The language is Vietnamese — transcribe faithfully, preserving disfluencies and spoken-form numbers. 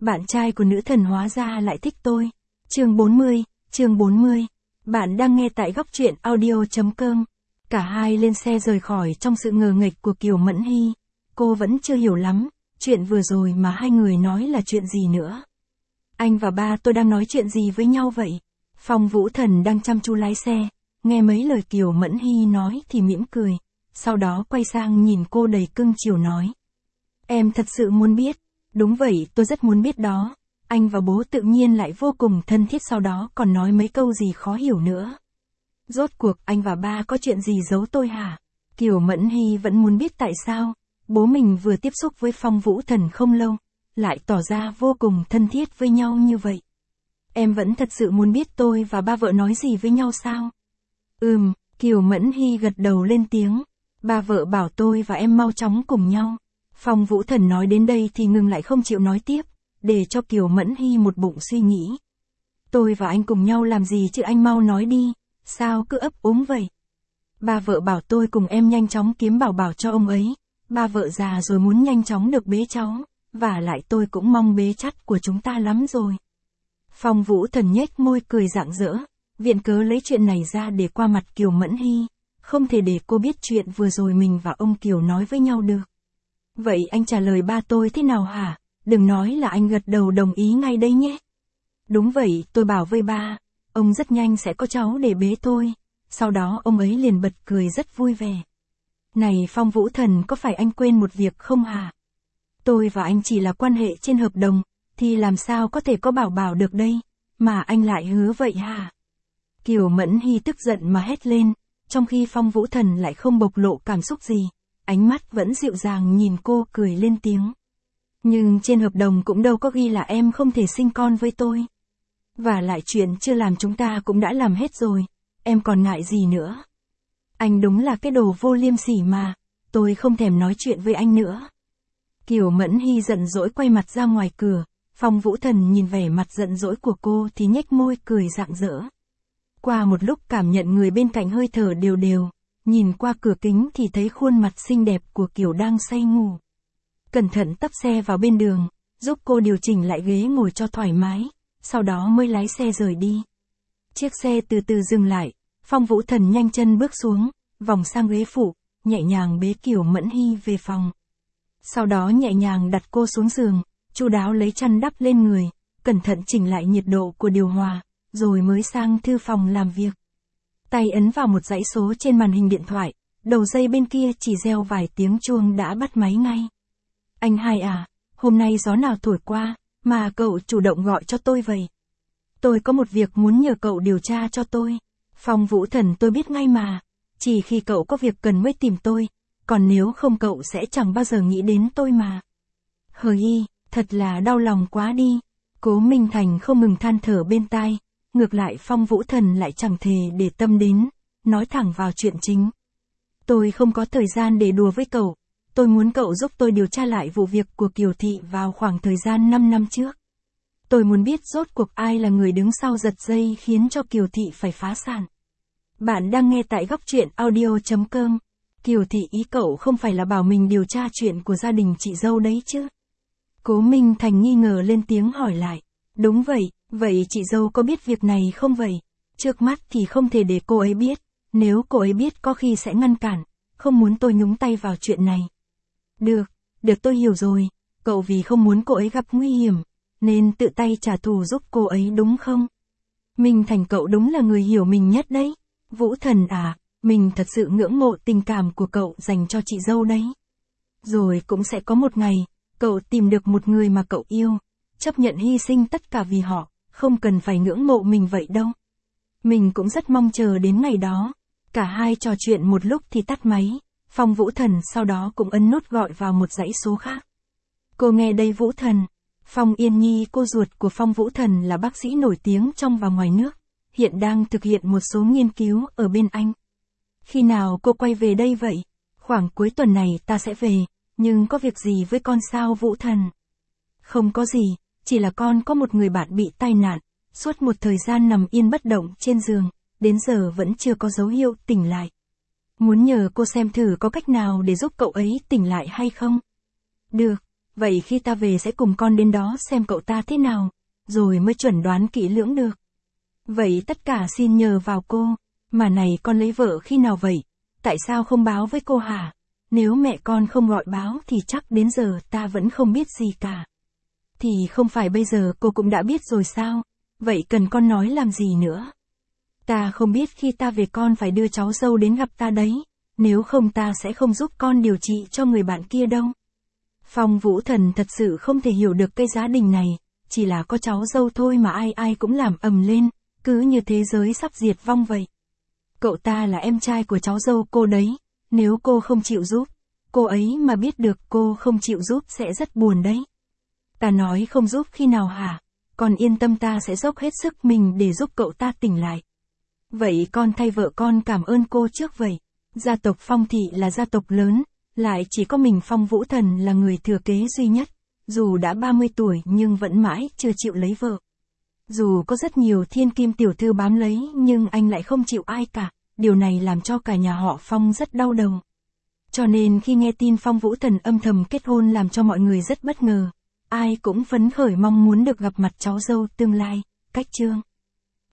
bạn trai của nữ thần hóa ra lại thích tôi. Chương bốn mươi, chương bốn mươi. Bạn đang nghe tại góc truyện audio chấm com. Cả hai lên xe rời khỏi trong sự ngờ nghệch của Kiều Mẫn Hy. Cô vẫn chưa hiểu lắm, chuyện vừa rồi mà hai người nói là chuyện gì nữa. Anh và ba tôi đang nói chuyện gì với nhau vậy? Phong Vũ Thần đang chăm chú lái xe, nghe mấy lời Kiều Mẫn Hy nói thì mỉm cười, sau đó quay sang nhìn cô đầy cưng chiều nói. Em thật sự muốn biết. Đúng vậy, tôi rất muốn biết đó. Anh và bố tự nhiên lại vô cùng thân thiết, sau đó còn nói mấy câu gì khó hiểu nữa. Rốt cuộc anh và ba có chuyện gì giấu tôi hả? Kiều Mẫn Hy vẫn muốn biết tại sao bố mình vừa tiếp xúc với Phong Vũ Thần không lâu, lại tỏ ra vô cùng thân thiết với nhau như vậy. Em vẫn thật sự muốn biết tôi và ba vợ nói gì với nhau sao? Ừm, Kiều Mẫn Hy gật đầu lên tiếng. Ba vợ bảo tôi và em mau chóng cùng nhau. Phong Vũ Thần nói đến đây thì ngừng lại không chịu nói tiếp, để cho Kiều Mẫn Hy một bụng suy nghĩ. Tôi và anh cùng nhau làm gì chứ, anh mau nói đi, sao cứ ấp úng vậy? Ba vợ bảo tôi cùng em nhanh chóng kiếm bảo bảo cho ông ấy. Ba vợ già rồi muốn nhanh chóng được bế cháu, và lại tôi cũng mong bế chắt của chúng ta lắm rồi. Phong Vũ Thần nhếch môi cười rạng rỡ, viện cớ lấy chuyện này ra để qua mặt Kiều Mẫn Hy, không thể để cô biết chuyện vừa rồi mình và ông Kiều nói với nhau được. Vậy anh trả lời ba tôi thế nào hả? Đừng nói là anh gật đầu đồng ý ngay đây nhé. Đúng vậy, tôi bảo với ba, ông rất nhanh sẽ có cháu để bế tôi. Sau đó ông ấy liền bật cười rất vui vẻ. Này Phong Vũ Thần, có phải anh quên một việc không hả? Tôi và anh chỉ là quan hệ trên hợp đồng, thì làm sao có thể có bảo bảo được đây, mà anh lại hứa vậy hả? Kiều Mẫn Hy tức giận mà hét lên, trong khi Phong Vũ Thần lại không bộc lộ cảm xúc gì, ánh mắt vẫn dịu dàng nhìn cô cười lên tiếng. Nhưng trên hợp đồng cũng đâu có ghi là em không thể sinh con với tôi. Và lại chuyện chưa làm chúng ta cũng đã làm hết rồi, em còn ngại gì nữa? Anh đúng là cái đồ vô liêm sỉ mà, tôi không thèm nói chuyện với anh nữa. Kiều Mẫn Hy giận dỗi quay mặt ra ngoài cửa, Phong Vũ Thần nhìn vẻ mặt giận dỗi của cô thì nhếch môi cười rạng rỡ. Qua một lúc cảm nhận người bên cạnh hơi thở đều đều, nhìn qua cửa kính thì thấy khuôn mặt xinh đẹp của Kiều đang say ngủ. Cẩn thận tấp xe vào bên đường, giúp cô điều chỉnh lại ghế ngồi cho thoải mái, sau đó mới lái xe rời đi. Chiếc xe từ từ dừng lại, Phong Vũ Thần nhanh chân bước xuống, vòng sang ghế phụ, nhẹ nhàng bế Kiều Mẫn Hy về phòng. Sau đó nhẹ nhàng đặt cô xuống giường, chu đáo lấy chăn đắp lên người, cẩn thận chỉnh lại nhiệt độ của điều hòa, rồi mới sang thư phòng làm việc. Tay ấn vào một dãy số trên màn hình điện thoại, đầu dây bên kia chỉ reo vài tiếng chuông đã bắt máy ngay. Anh hai à, hôm nay gió nào thổi qua, mà cậu chủ động gọi cho tôi vậy? Tôi có một việc muốn nhờ cậu điều tra cho tôi. Phong Vũ Thần, tôi biết ngay mà, chỉ khi cậu có việc cần mới tìm tôi, còn nếu không cậu sẽ chẳng bao giờ nghĩ đến tôi mà. Hời y, thật là đau lòng quá đi. Cố Minh Thành không ngừng than thở bên tai, ngược lại Phong Vũ Thần lại chẳng thề để tâm đến, nói thẳng vào chuyện chính. Tôi không có thời gian để đùa với cậu, tôi muốn cậu giúp tôi điều tra lại vụ việc của Kiều Thị vào khoảng thời gian năm năm trước. Tôi muốn biết rốt cuộc ai là người đứng sau giật dây khiến cho Kiều Thị phải phá sản. Bạn đang nghe tại góc truyện audio chấm com. Kiều Thị ý cậu không phải là bảo mình điều tra chuyện của gia đình chị dâu đấy chứ? Cố Minh Thành nghi ngờ lên tiếng hỏi lại. Đúng vậy, vậy chị dâu có biết việc này không vậy? Trước mắt thì không thể để cô ấy biết, nếu cô ấy biết có khi sẽ ngăn cản, không muốn tôi nhúng tay vào chuyện này. Được, được tôi hiểu rồi, cậu vì không muốn cô ấy gặp nguy hiểm, nên tự tay trả thù giúp cô ấy đúng không? Minh Thành, cậu đúng là người hiểu mình nhất đấy. Vũ Thần à, mình thật sự ngưỡng mộ tình cảm của cậu dành cho chị dâu đấy. Rồi cũng sẽ có một ngày, cậu tìm được một người mà cậu yêu, chấp nhận hy sinh tất cả vì họ, không cần phải ngưỡng mộ mình vậy đâu. Mình cũng rất mong chờ đến ngày đó. Cả hai trò chuyện một lúc thì tắt máy, Phong Vũ Thần sau đó cũng ấn nút gọi vào một dãy số khác. Cô nghe đây Vũ Thần. Phong Yên Nhi, cô ruột của Phong Vũ Thần, là bác sĩ nổi tiếng trong và ngoài nước, hiện đang thực hiện một số nghiên cứu ở bên Anh. Khi nào cô quay về đây vậy? Khoảng cuối tuần này ta sẽ về, nhưng có việc gì với con sao Vũ Thần? Không có gì, chỉ là con có một người bạn bị tai nạn, suốt một thời gian nằm yên bất động trên giường, đến giờ vẫn chưa có dấu hiệu tỉnh lại. Muốn nhờ cô xem thử có cách nào để giúp cậu ấy tỉnh lại hay không? Được, Vậy khi ta về sẽ cùng con đến đó xem cậu ta thế nào, rồi mới chuẩn đoán kỹ lưỡng được. Vậy tất cả xin nhờ vào cô, mà này con lấy vợ khi nào vậy? Tại sao không báo với cô hả? Nếu mẹ con không gọi báo thì chắc đến giờ ta vẫn không biết gì cả. Thì không phải bây giờ cô cũng đã biết rồi sao? Vậy cần con nói làm gì nữa? Ta không biết khi ta về con phải đưa cháu dâu đến gặp ta đấy, nếu không ta sẽ không giúp con điều trị cho người bạn kia đâu. Phong Vũ Thần thật sự không thể hiểu được cái gia đình này, chỉ là có cháu dâu thôi mà ai ai cũng làm ầm lên, cứ như thế giới sắp diệt vong vậy. Cậu ta là em trai của cháu dâu cô đấy, nếu cô không chịu giúp, cô ấy mà biết được cô không chịu giúp sẽ rất buồn đấy. Ta nói không giúp khi nào hả? Con yên tâm ta sẽ dốc hết sức mình để giúp cậu ta tỉnh lại. Vậy con thay vợ con cảm ơn cô trước vậy. Gia tộc Phong Thị là gia tộc lớn, lại chỉ có mình Phong Vũ Thần là người thừa kế duy nhất, dù đã ba mươi tuổi nhưng vẫn mãi chưa chịu lấy vợ. Dù có rất nhiều thiên kim tiểu thư bám lấy nhưng anh lại không chịu ai cả, điều này làm cho cả nhà họ Phong rất đau đầu. Cho nên khi nghe tin Phong Vũ Thần âm thầm kết hôn làm cho mọi người rất bất ngờ, ai cũng phấn khởi mong muốn được gặp mặt cháu dâu tương lai, Cách Trương.